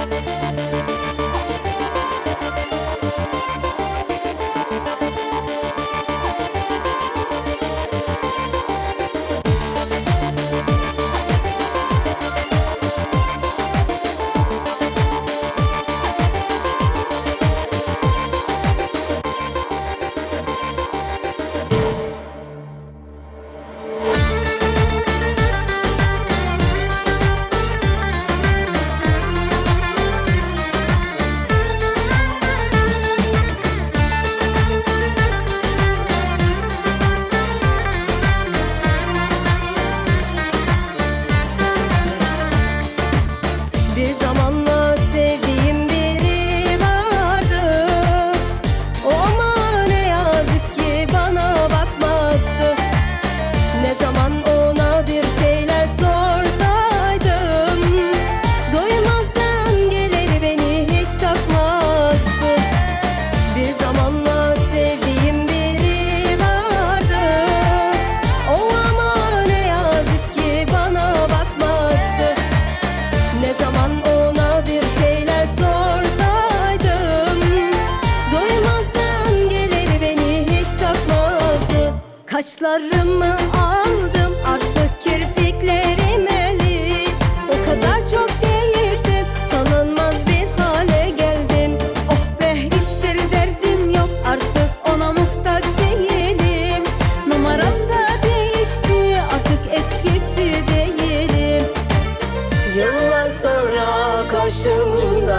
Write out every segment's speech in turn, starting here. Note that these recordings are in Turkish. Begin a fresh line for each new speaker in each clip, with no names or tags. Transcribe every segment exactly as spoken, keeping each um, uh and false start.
Bir zamanlar sevdiğim biri vardı. O ama ne yazık ki bana bakmazdı. Ne zaman ona bir şeyler sorsaydım, doymazdan gelir beni hiç takmazdı. Bir zamanlar sevdiğim biri vardı. O ama ne yazık ki bana bakmazdı. Ne zaman ona bir şeyler sorsaydım, doymazdan gelir beni hiç takmazdı. Kaşlarımı aldım, artık kirpiklerim eli. O kadar çok değiştim, tanınmaz bir hale geldim. Oh be, hiçbir derdim yok, artık ona muhtaç değilim. Numaram da değişti, artık eskisi değilim. Yıllar sonra karşımdayım.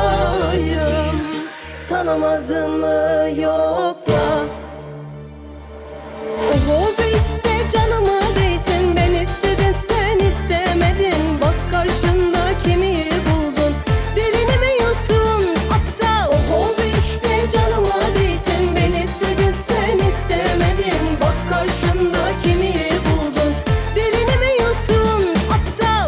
Tanımadın mı yoksa? O oldu işte, canımı değsin. Ben istedim, sen istemedin. Bak karşında kimi buldun, dilini mi yuttun aptal? O oldu işte, canımı değsin. Ben istedim, sen istemedin. Bak karşında kimi buldun, dilini mi yuttun aptal?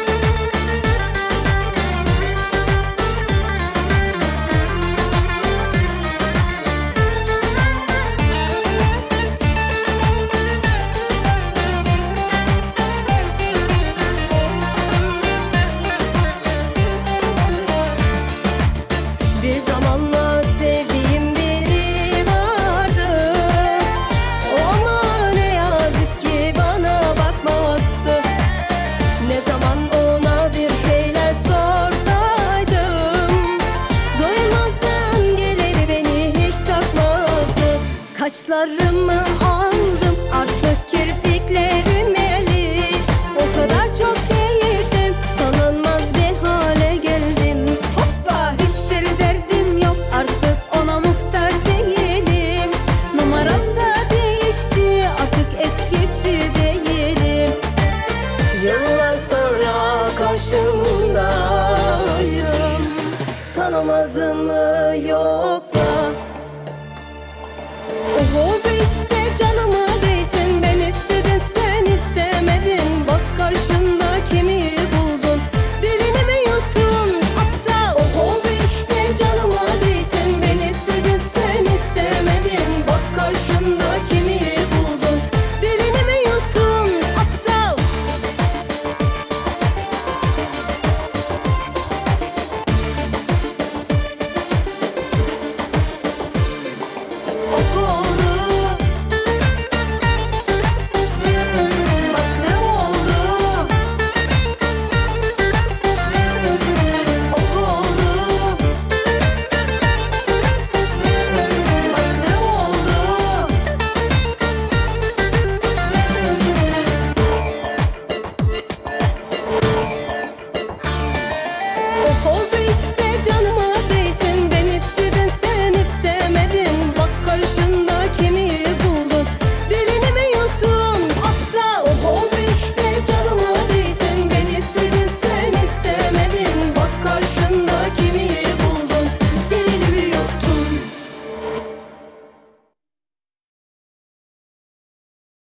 Bir zamanlar sevdiğim biri vardı. O ama ne yazık ki bana bakmazdı. Ne zaman ona bir şeyler sorsaydım, doymazdan gelir beni hiç takmazdı. Kaşlarımı aldım, artık kirpiklerim eli. O kadar çok değiştim, tanınmaz bir hale geldim. Hoppa, hiçbir derdim yok, artık ona muhtaç değilim. Numaram da değişti, artık eskisi değilim. Yıllar sonra karşımdayım. Tanımadın